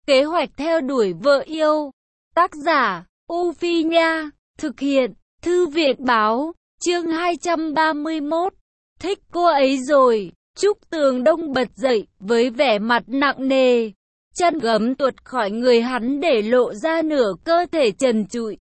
Kế hoạch theo đuổi vợ yêu. Tác giả, U Phi Nha. Thực hiện, Thư viện Báo. Chương 231. Thích cô ấy rồi. Trúc Tường Đông bật dậy, với vẻ mặt nặng nề. Chân gấm tuột khỏi người hắn để lộ ra nửa cơ thể trần trụi.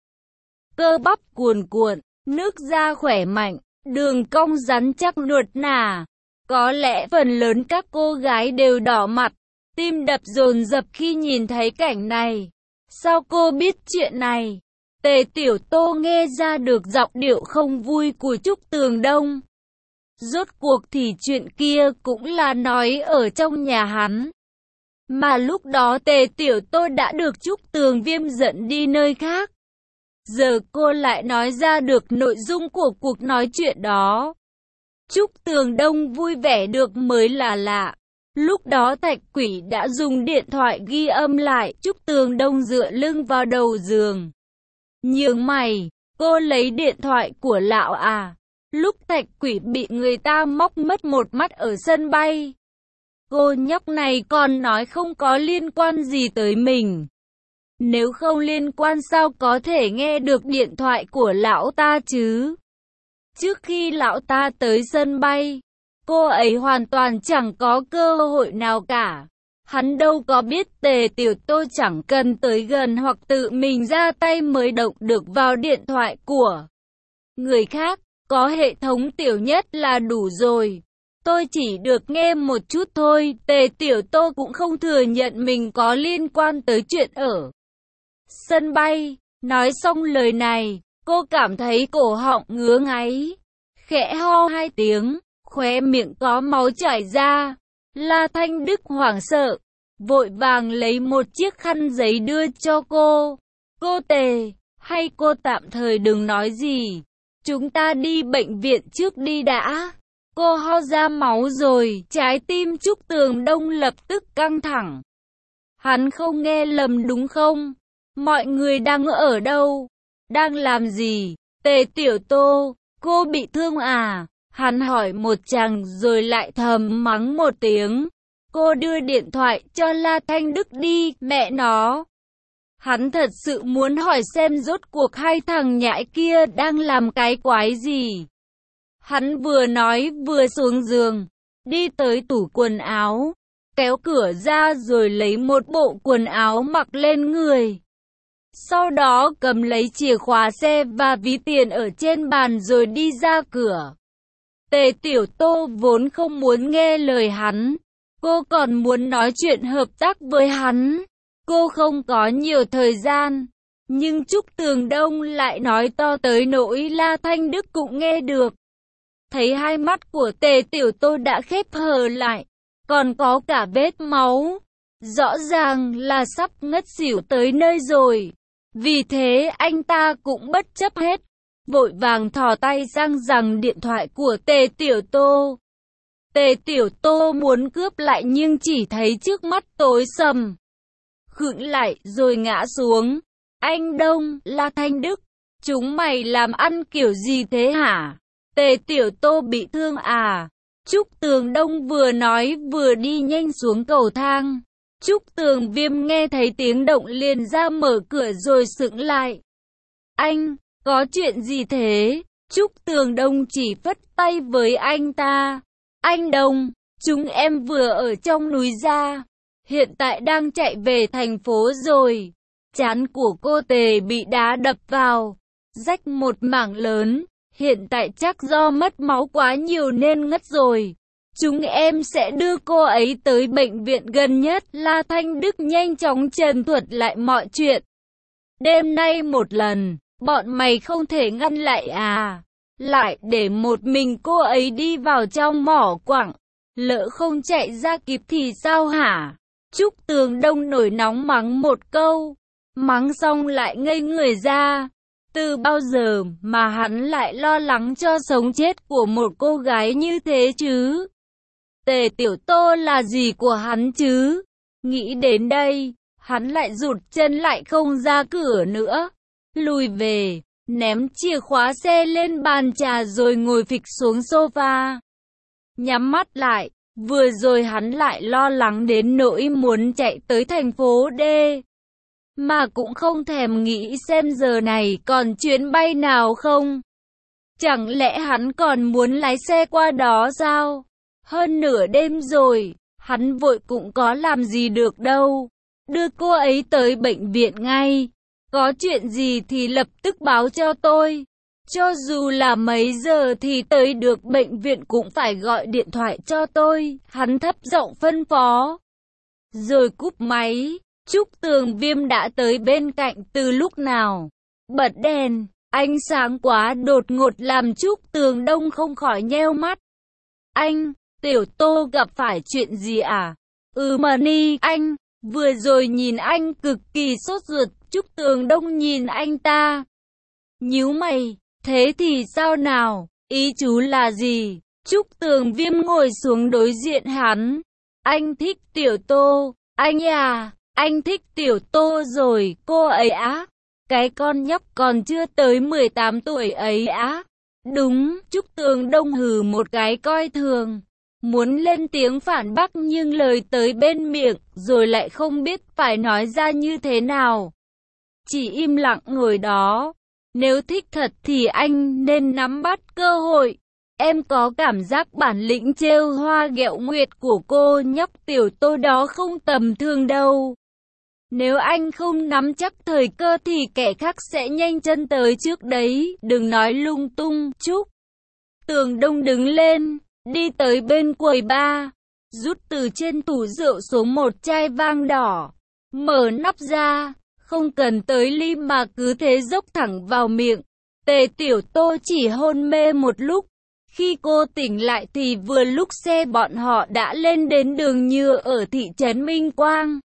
Cơ bắp cuồn cuộn, nước da khỏe mạnh, đường cong rắn chắc nuột nà. Có lẽ phần lớn các cô gái đều đỏ mặt, tim đập dồn dập khi nhìn thấy cảnh này. Sao cô biết chuyện này? Tề Tiểu Tô nghe ra được giọng điệu không vui của Trúc Tường Đông. Rốt cuộc thì chuyện kia cũng là nói ở trong nhà hắn. Mà lúc đó Tề Tiểu Tô đã được Trúc Tường Viêm dẫn đi nơi khác. Giờ cô lại nói ra được nội dung của cuộc nói chuyện đó. Trúc Tường Đông vui vẻ được mới là lạ. Lúc đó Thạch Quỷ đã dùng điện thoại ghi âm lại. Trúc Tường Đông dựa lưng vào đầu giường. Nhướng mày, cô lấy điện thoại của lão à? Lúc Thạch Quỷ bị người ta móc mất một mắt ở sân bay. Cô nhóc này còn nói không có liên quan gì tới mình. Nếu không liên quan sao có thể nghe được điện thoại của lão ta chứ? Trước khi lão ta tới sân bay, cô ấy hoàn toàn chẳng có cơ hội nào cả. Hắn đâu có biết Tề Tiểu Tô chẳng cần tới gần hoặc tự mình ra tay mới động được vào điện thoại của người khác. Có hệ thống tiểu nhất là đủ rồi. Tôi chỉ được nghe một chút thôi. Tề Tiểu Tô cũng không thừa nhận mình có liên quan tới chuyện ở sân bay. Nói xong lời này, cô cảm thấy cổ họng ngứa ngáy. Khẽ ho hai tiếng, khóe miệng có máu chảy ra. La Thanh Đức hoảng sợ, vội vàng lấy một chiếc khăn giấy đưa cho cô. Cô Tề, hay cô tạm thời đừng nói gì. Chúng ta đi bệnh viện trước đi đã. Cô ho ra máu rồi. Trái tim Trúc Tường Đông lập tức căng thẳng. Hắn không nghe lầm đúng không? Mọi người đang ở đâu? Đang làm gì? Tề Tiểu Tô, cô bị thương à? Hắn hỏi một chàng rồi lại thầm mắng một tiếng. Cô đưa điện thoại cho La Thanh Đức đi, mẹ nó. Hắn thật sự muốn hỏi xem rốt cuộc hai thằng nhãi kia đang làm cái quái gì. Hắn vừa nói vừa xuống giường, đi tới tủ quần áo, kéo cửa ra rồi lấy một bộ quần áo mặc lên người. Sau đó cầm lấy chìa khóa xe và ví tiền ở trên bàn rồi đi ra cửa. Tề Tiểu Tô vốn không muốn nghe lời hắn, cô còn muốn nói chuyện hợp tác với hắn. Cô không có nhiều thời gian, nhưng Trúc Tường Đông lại nói to tới nỗi La Thanh Đức cũng nghe được. Thấy hai mắt của Tề Tiểu Tô đã khép hờ lại, còn có cả vết máu. Rõ ràng là sắp ngất xỉu tới nơi rồi. Vì thế anh ta cũng bất chấp hết, vội vàng thò tay sang giằng điện thoại của Tề Tiểu Tô. Tề Tiểu Tô muốn cướp lại nhưng chỉ thấy trước mắt tối sầm. Khựng lại rồi ngã xuống. Anh Đông, La Thanh Đức, chúng mày làm ăn kiểu gì thế hả? Tề Tiểu Tô bị thương à? Trúc Tường Đông vừa nói vừa đi nhanh xuống cầu thang. Trúc Tường Viêm nghe thấy tiếng động liền ra mở cửa rồi sững lại. Anh, có chuyện gì thế? Trúc Tường Đông chỉ phất tay với anh ta. Anh Đông, chúng em vừa ở trong núi ra. Hiện tại đang chạy về thành phố rồi. Trán của cô Tề bị đá đập vào, rách một mảng lớn. Hiện tại chắc do mất máu quá nhiều nên ngất rồi. Chúng em sẽ đưa cô ấy tới bệnh viện gần nhất. La Thanh Đức nhanh chóng trần thuật lại mọi chuyện. Đêm nay một lần, bọn mày không thể ngăn lại à? Lại để một mình cô ấy đi vào trong mỏ quặng. Lỡ không chạy ra kịp thì sao hả? Trúc Tường Đông nổi nóng mắng một câu. Mắng xong lại ngây người ra. Từ bao giờ mà hắn lại lo lắng cho sống chết của một cô gái như thế chứ? Tề Tiểu Tô là gì của hắn chứ? Nghĩ đến đây, hắn lại rụt chân lại không ra cửa nữa. Lùi về, ném chìa khóa xe lên bàn trà rồi ngồi phịch xuống sofa. Nhắm mắt lại, Vừa rồi hắn lại lo lắng đến nỗi muốn chạy tới thành phố D, mà cũng không thèm nghĩ xem giờ này còn chuyến bay nào không. Chẳng lẽ hắn còn muốn lái xe qua đó sao? Hơn nửa đêm rồi, hắn vội cũng có làm gì được đâu. Đưa cô ấy tới bệnh viện ngay. Có chuyện gì thì lập tức báo cho tôi. Cho dù là mấy giờ thì tới được bệnh viện cũng phải gọi điện thoại cho tôi. Hắn thấp giọng phân phó. Rồi cúp máy. Trúc Tường Viêm đã tới bên cạnh từ lúc nào. Bật đèn. Ánh sáng quá đột ngột làm Trúc Tường Đông không khỏi nheo mắt. Anh, Tiểu Tô gặp phải chuyện gì à? Mani, anh, vừa rồi nhìn anh cực kỳ sốt ruột. Trúc Tường Đông nhìn anh ta. Nhíu mày, thế thì sao nào? Ý chú là gì? Trúc Tường Viêm ngồi xuống đối diện hắn. Anh thích Tiểu Tô, anh à, anh thích Tiểu Tô rồi, cô ấy á. Cái con nhóc còn chưa tới 18 tuổi ấy á. Đúng, Trúc Tường Đông hừ một cái coi thường. Muốn lên tiếng phản bác nhưng lời tới bên miệng rồi lại không biết phải nói ra như thế nào. Chỉ im lặng ngồi đó. Nếu thích thật thì anh nên nắm bắt cơ hội. Em có cảm giác bản lĩnh trêu hoa ghẹo nguyệt của cô nhóc Tiểu Tô đó không tầm thường đâu. Nếu anh không nắm chắc thời cơ thì kẻ khác sẽ nhanh chân tới trước đấy, đừng nói lung tung. Trúc Tường Đông đứng lên, đi tới bên quầy bar, rút từ trên tủ rượu xuống một chai vang đỏ, mở nắp ra, không cần tới ly mà cứ thế dốc thẳng vào miệng. Tề Tiểu Tô chỉ hôn mê một lúc, khi cô tỉnh lại thì vừa lúc xe bọn họ đã lên đến đường nhựa ở thị trấn Minh Quang.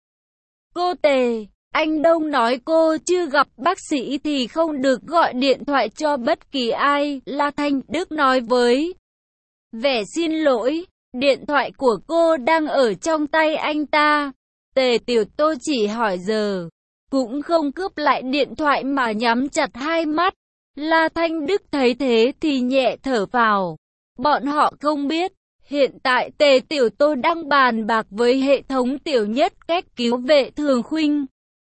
Cô Tề, anh Đông nói cô chưa gặp bác sĩ thì không được gọi điện thoại cho bất kỳ ai, La Thanh Đức nói với vẻ xin lỗi. Điện thoại của cô đang ở trong tay anh ta. Tề Tiểu Tô chỉ hỏi giờ, cũng không cướp lại điện thoại mà nhắm chặt hai mắt. La Thanh Đức thấy thế thì nhẹ thở phào. Bọn họ không biết, hiện tại Tề Tiểu Tô đang bàn bạc với hệ thống Tiểu Nhất cách cứu Vệ Thường Khuynh.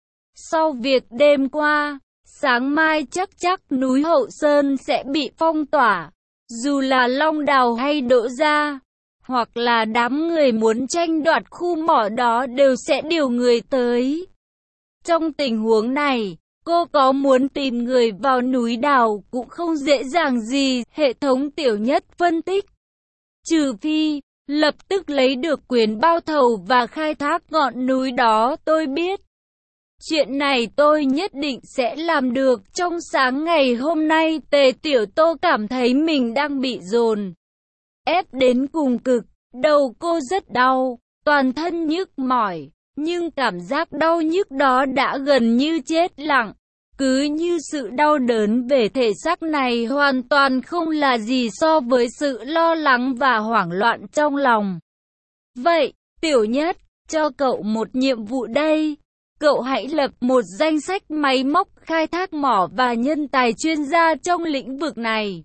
Sau việc đêm qua, sáng mai chắc núi Hậu Sơn sẽ bị phong tỏa. Dù là Long Đào hay Đỗ Gia, hoặc là đám người muốn tranh đoạt khu mỏ đó đều sẽ điều người tới. Trong tình huống này, cô có muốn tìm người vào núi đào cũng không dễ dàng gì, hệ thống Tiểu Nhất phân tích. Trừ phi, lập tức lấy được quyền bao thầu và khai thác ngọn núi đó. Tôi biết. Chuyện này tôi nhất định sẽ làm được. Trong sáng ngày hôm nay, Tề Tiểu Tô cảm thấy mình đang bị dồn ép đến cùng cực. Đầu cô rất đau, toàn thân nhức mỏi, nhưng cảm giác đau nhức đó đã gần như chết lặng. Cứ như sự đau đớn về thể xác này hoàn toàn không là gì so với sự lo lắng và hoảng loạn trong lòng. Vậy, Tiểu Nhất, cho cậu một nhiệm vụ đây. Cậu hãy lập một danh sách máy móc khai thác mỏ và nhân tài chuyên gia trong lĩnh vực này.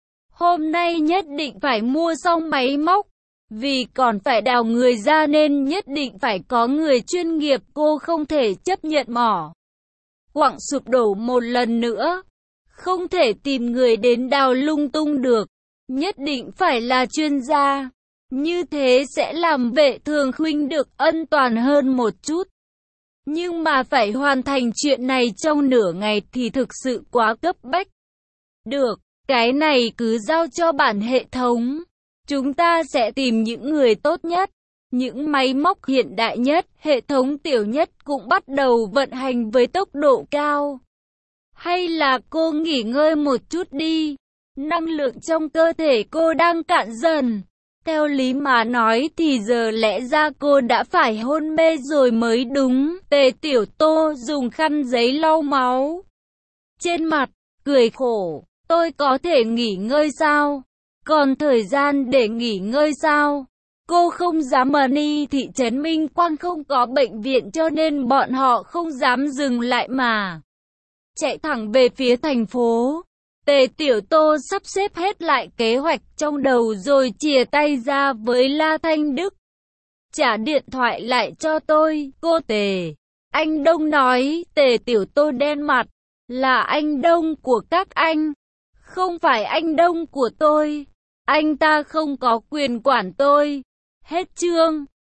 Hôm nay nhất định phải mua xong máy móc, vì còn phải đào người ra nên nhất định phải có người chuyên nghiệp. Cô không thể chấp nhận mỏ quặng sụp đổ một lần nữa. Không thể tìm người đến đào lung tung được. Nhất định phải là chuyên gia. Như thế sẽ làm Vệ Thường Khuynh được an toàn hơn một chút. Nhưng mà phải hoàn thành chuyện này trong nửa ngày thì thực sự quá cấp bách. Được, cái này cứ giao cho bản hệ thống. Chúng ta sẽ tìm những người tốt nhất, những máy móc hiện đại nhất. Hệ thống Tiểu Nhất cũng bắt đầu vận hành với tốc độ cao. Hay là cô nghỉ ngơi một chút đi. Năng lượng trong cơ thể cô đang cạn dần. Theo lý mà nói thì giờ lẽ ra cô đã phải hôn mê rồi mới đúng. Tề Tiểu Tô dùng khăn giấy lau máu trên mặt, cười khổ. Tôi có thể nghỉ ngơi sao? Còn thời gian để nghỉ ngơi sao? Cô không dám đi. Thị trấn Minh Quang không có bệnh viện cho nên bọn họ không dám dừng lại mà chạy thẳng về phía thành phố. Tề Tiểu Tô sắp xếp hết lại kế hoạch trong đầu rồi chìa tay ra với La Thanh Đức. Trả điện thoại lại cho tôi, cô Tề. Anh Đông nói. Tề Tiểu Tô đen mặt. Là anh Đông của các anh. Không phải anh Đông của tôi. Anh ta không có quyền quản tôi. Hết chương.